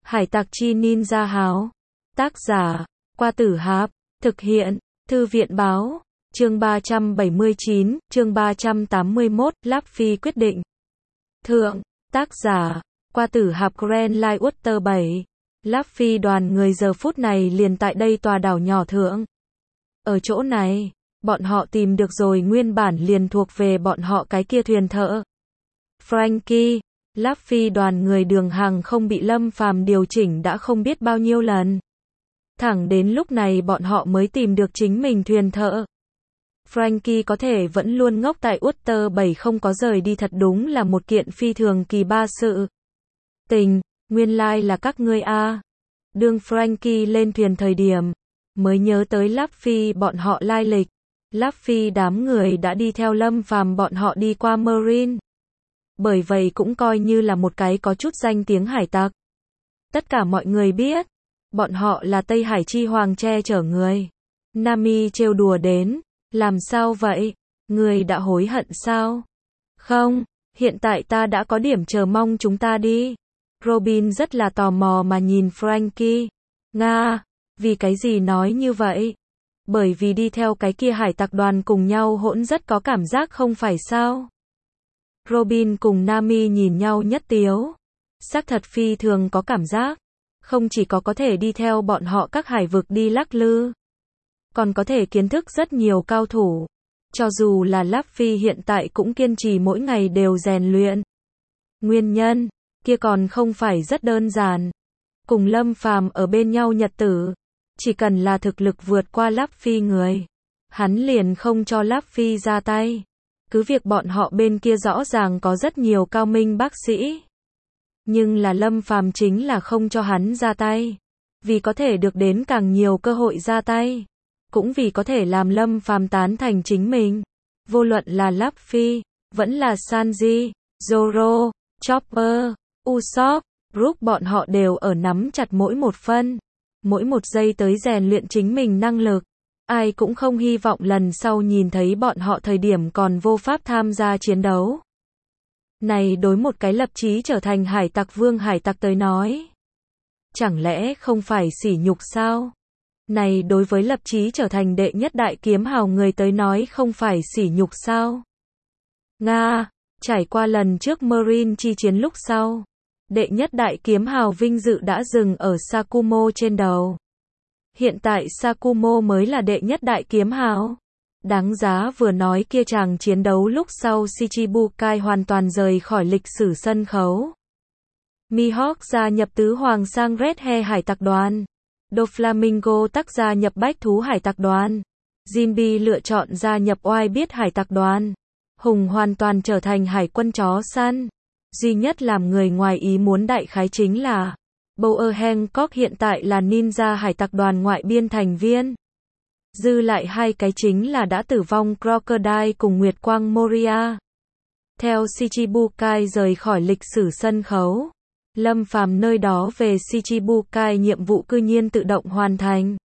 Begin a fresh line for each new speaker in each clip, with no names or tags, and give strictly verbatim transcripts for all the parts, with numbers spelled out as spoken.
Hải tặc chi ninja háo. Tác giả, Qua Tử Hạp. Thực hiện, Thư viện báo. Chương ba trăm bảy mươi chín, chương ba trăm tám mươi mốt, Luffy quyết định. Thượng, tác giả, Qua Tử Hạp. Grand Line Water bảy. Luffy đoàn người giờ phút này liền tại đây tòa đảo nhỏ thượng. Ở chỗ này, bọn họ tìm được rồi nguyên bản liền thuộc về bọn họ cái kia thuyền thợ. Franky, Luffy đoàn người đường hàng không bị Lâm Phàm điều chỉnh đã không biết bao nhiêu lần. Thẳng đến lúc này bọn họ mới tìm được chính mình thuyền thợ. Franky có thể vẫn luôn ngốc tại Water bảy không có rời đi thật đúng là một kiện phi thường kỳ ba sự. Tình, nguyên lai like là các ngươi a. Đương Franky lên thuyền thời điểm, mới nhớ tới Luffy bọn họ lai lịch. Luffy đám người đã đi theo Lâm Phàm bọn họ đi qua Marine. Bởi vậy cũng coi như là một cái có chút danh tiếng hải tặc. Tất cả mọi người biết, bọn họ là Tây Hải Chi Hoàng che chở người. Nami trêu đùa đến, làm sao vậy? Người đã hối hận sao? Không, hiện tại ta đã có điểm chờ mong chúng ta đi. Robin rất là tò mò mà nhìn Franky. Nga, vì cái gì nói như vậy? Bởi vì đi theo cái kia hải tặc đoàn cùng nhau hỗn rất có cảm giác không phải sao? Robin cùng Nami nhìn nhau nhất tiếu. Xác thật phi thường có cảm giác. Không chỉ có có thể đi theo bọn họ các hải vực đi lắc lư, còn có thể kiến thức rất nhiều cao thủ. Cho dù là Luffy hiện tại cũng kiên trì mỗi ngày đều rèn luyện. Nguyên nhân, kia còn không phải rất đơn giản. Cùng Lâm Phàm ở bên nhau nhật tử, chỉ cần là thực lực vượt qua Luffy người, hắn liền không cho Luffy ra tay. Cứ việc bọn họ bên kia rõ ràng có rất nhiều cao minh bác sĩ, nhưng là Lâm Phàm chính là không cho hắn ra tay. Vì có thể được đến càng nhiều cơ hội ra tay, cũng vì có thể làm Lâm Phàm tán thành chính mình. Vô luận là Luffy, vẫn là Sanji, Zoro, Chopper, Usopp, Brook bọn họ đều ở nắm chặt mỗi một phân, mỗi một giây tới rèn luyện chính mình năng lực. Ai cũng không hy vọng lần sau nhìn thấy bọn họ thời điểm còn vô pháp tham gia chiến đấu. Này đối một cái lập chí trở thành hải tặc vương hải tặc tới nói, chẳng lẽ không phải sỉ nhục sao? Này đối với lập chí trở thành đệ nhất đại kiếm hào người tới nói không phải sỉ nhục sao? Nga, trải qua lần trước Marine chi chiến lúc sau, đệ nhất đại kiếm hào vinh dự đã dừng ở Sakumo trên đầu. Hiện tại Sakumo mới là đệ nhất đại kiếm hào. Đáng giá vừa nói kia chàng chiến đấu lúc sau Shichibukai hoàn toàn rời khỏi lịch sử sân khấu. Mihawk gia nhập tứ hoàng sang Red Hair hải tặc đoàn. Doflamingo tắc gia nhập bách thú hải tặc đoàn. Jinbe lựa chọn gia nhập oai biết hải tặc đoàn. Hùng hoàn toàn trở thành hải quân chó săn. Duy nhất làm người ngoài ý muốn đại khái chính là Bower Hancock hiện tại là ninja hải tặc đoàn ngoại biên thành viên. Dư lại hai cái chính là đã tử vong Crocodile cùng Nguyệt Quang Moria. Theo Shichibukai rời khỏi lịch sử sân khấu, Lâm Phàm nơi đó về Shichibukai nhiệm vụ cư nhiên tự động hoàn thành.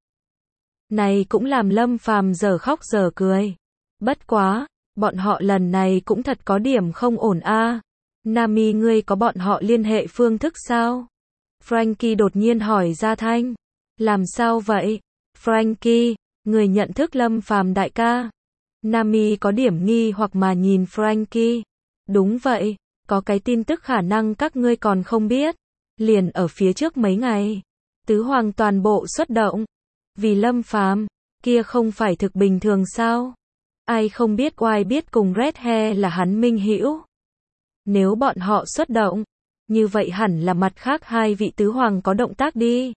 Này cũng làm Lâm Phàm giờ khóc giờ cười. Bất quá, bọn họ lần này cũng thật có điểm không ổn a. Nami ngươi có bọn họ liên hệ phương thức sao? Franky đột nhiên hỏi ra thanh. Làm sao vậy? Franky, người nhận thức Lâm Phàm đại ca. Nami có điểm nghi hoặc mà nhìn Franky. Đúng vậy, có cái tin tức khả năng các ngươi còn không biết. Liền ở phía trước mấy ngày, tứ hoàng toàn bộ xuất động. Vì Lâm Phàm, kia không phải thực bình thường sao? Ai không biết oai biết cùng Red Hair là hắn minh hữu. Nếu bọn họ xuất động, như vậy hẳn là mặt khác hai vị tứ hoàng có động tác đi.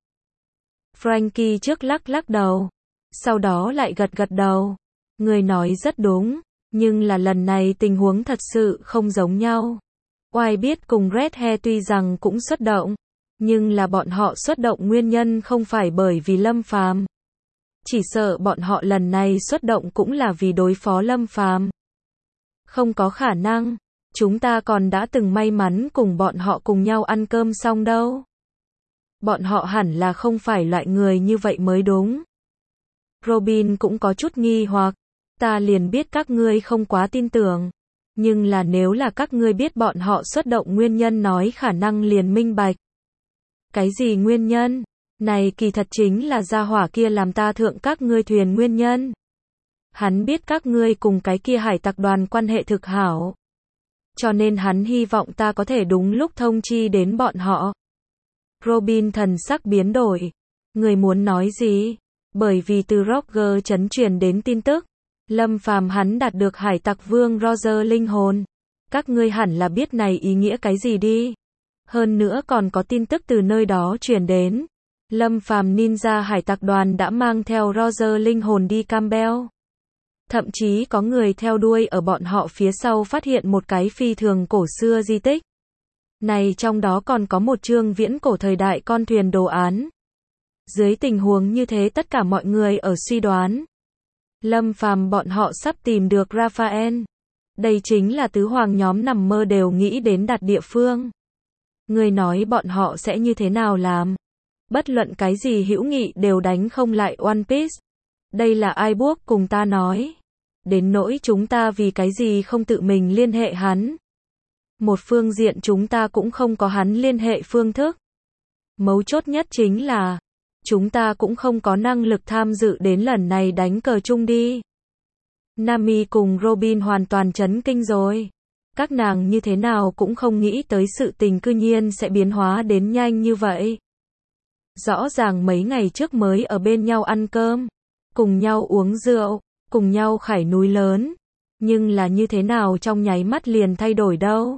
Franky trước lắc lắc đầu, sau đó lại gật gật đầu. Người nói rất đúng, nhưng là lần này tình huống thật sự không giống nhau. Oai biết cùng Red Hair tuy rằng cũng xuất động, nhưng là bọn họ xuất động nguyên nhân không phải bởi vì Lâm Phàm. Chỉ sợ bọn họ lần này xuất động cũng là vì đối phó Lâm Phàm. Không có khả năng, chúng ta còn đã từng may mắn cùng bọn họ cùng nhau ăn cơm xong đâu. Bọn họ hẳn là không phải loại người như vậy mới đúng. Robin cũng có chút nghi hoặc, ta liền biết các ngươi không quá tin tưởng, nhưng là nếu là các ngươi biết bọn họ xuất động nguyên nhân nói khả năng liền minh bạch. Cái gì nguyên nhân? Này kỳ thật chính là gia hỏa kia làm ta thượng các ngươi thuyền nguyên nhân. Hắn biết các ngươi cùng cái kia hải tặc đoàn quan hệ thực hảo. Cho nên hắn hy vọng ta có thể đúng lúc thông chi đến bọn họ. Robin thần sắc biến đổi. Người muốn nói gì? Bởi vì từ Roger chấn truyền đến tin tức. Lâm Phàm hắn đạt được hải tặc vương Roger linh hồn. Các ngươi hẳn là biết này ý nghĩa cái gì đi. Hơn nữa còn có tin tức từ nơi đó truyền đến. Lâm Phàm ninja hải tặc đoàn đã mang theo Roger linh hồn đi Campbell. Thậm chí có người theo đuôi ở bọn họ phía sau phát hiện một cái phi thường cổ xưa di tích. Này trong đó còn có một chương viễn cổ thời đại con thuyền đồ án. Dưới tình huống như thế tất cả mọi người ở suy đoán. Lâm Phàm bọn họ sắp tìm được Raphael. Đây chính là tứ hoàng nhóm nằm mơ đều nghĩ đến đặt địa phương. Người nói bọn họ sẽ như thế nào làm? Bất luận cái gì hữu nghị đều đánh không lại One Piece. Đây là ai buộc cùng ta nói. Đến nỗi chúng ta vì cái gì không tự mình liên hệ hắn. Một phương diện chúng ta cũng không có hắn liên hệ phương thức. Mấu chốt nhất chính là, chúng ta cũng không có năng lực tham dự đến lần này đánh cờ chung đi. Nami cùng Robin hoàn toàn chấn kinh rồi. Các nàng như thế nào cũng không nghĩ tới sự tình cư nhiên sẽ biến hóa đến nhanh như vậy. Rõ ràng mấy ngày trước mới ở bên nhau ăn cơm, cùng nhau uống rượu, cùng nhau khải núi lớn. Nhưng là như thế nào trong nháy mắt liền thay đổi đâu.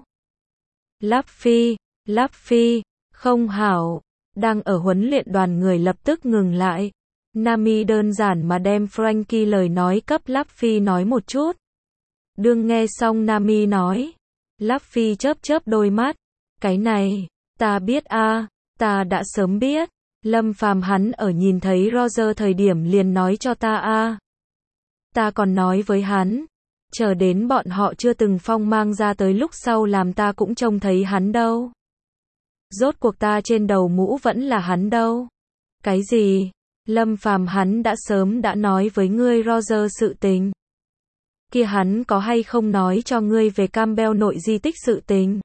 Luffy, Luffy, không hảo. Đang ở huấn luyện đoàn người lập tức ngừng lại. Nami đơn giản mà đem Frankie lời nói cấp Luffy nói một chút. Đương nghe xong Nami nói. Luffy chớp chớp đôi mắt. Cái này, ta biết a, ta đã sớm biết. Lâm Phàm hắn ở nhìn thấy Roger thời điểm liền nói cho ta a. Ta còn nói với hắn. Chờ đến bọn họ chưa từng phong mang ra tới lúc sau làm ta cũng trông thấy hắn đâu. Rốt cuộc ta trên đầu mũ vẫn là hắn đâu. Cái gì? Lâm Phàm hắn đã sớm đã nói với ngươi Roger sự tình. Kia hắn có hay không nói cho ngươi về Campbell nội di tích sự tình?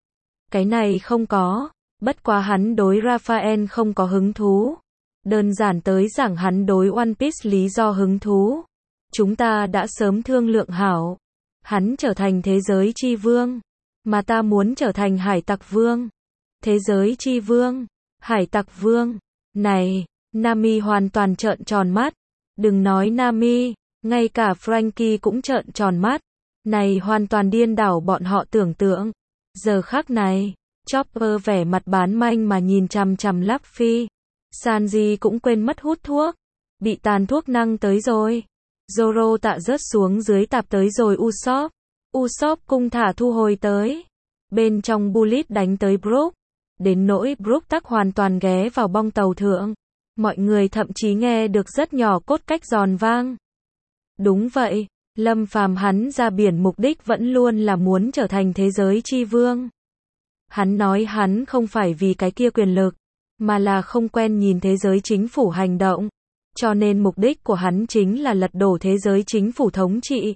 Cái này không có, bất quá hắn đối Raphael không có hứng thú. Đơn giản tới giảng hắn đối One Piece lý do hứng thú. Chúng ta đã sớm thương lượng hảo. Hắn trở thành thế giới chi vương, mà ta muốn trở thành hải tặc vương. Thế giới chi vương, hải tặc vương. Này, Nami hoàn toàn trợn tròn mắt. Đừng nói Nami, ngay cả Frankie cũng trợn tròn mắt. Này hoàn toàn điên đảo bọn họ tưởng tượng. Giờ khắc này, Chopper vẻ mặt bán manh mà nhìn chằm chằm Luffy. Sanji cũng quên mất hút thuốc. Bị tàn thuốc năng tới rồi. Zoro tạ rớt xuống dưới tạp tới rồi Usopp. Usopp cung thả thu hồi tới. Bên trong Bullet đánh tới Brook. Đến nỗi Brook tắc hoàn toàn ghé vào bong tàu thượng. Mọi người thậm chí nghe được rất nhỏ cốt cách giòn vang. Đúng vậy, Lâm Phàm hắn ra biển mục đích vẫn luôn là muốn trở thành thế giới chi vương. Hắn nói hắn không phải vì cái kia quyền lực, mà là không quen nhìn thế giới chính phủ hành động. Cho nên mục đích của hắn chính là lật đổ thế giới chính phủ thống trị.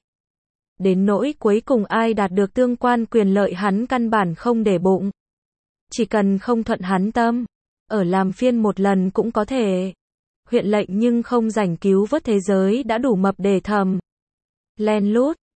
Đến nỗi cuối cùng ai đạt được tương quan quyền lợi hắn căn bản không để bụng. Chỉ cần không thuận hắn tâm, ở làm phiên một lần cũng có thể. Huyện lệnh nhưng không rảnh cứu vớt thế giới đã đủ mập để thầm. Len lút,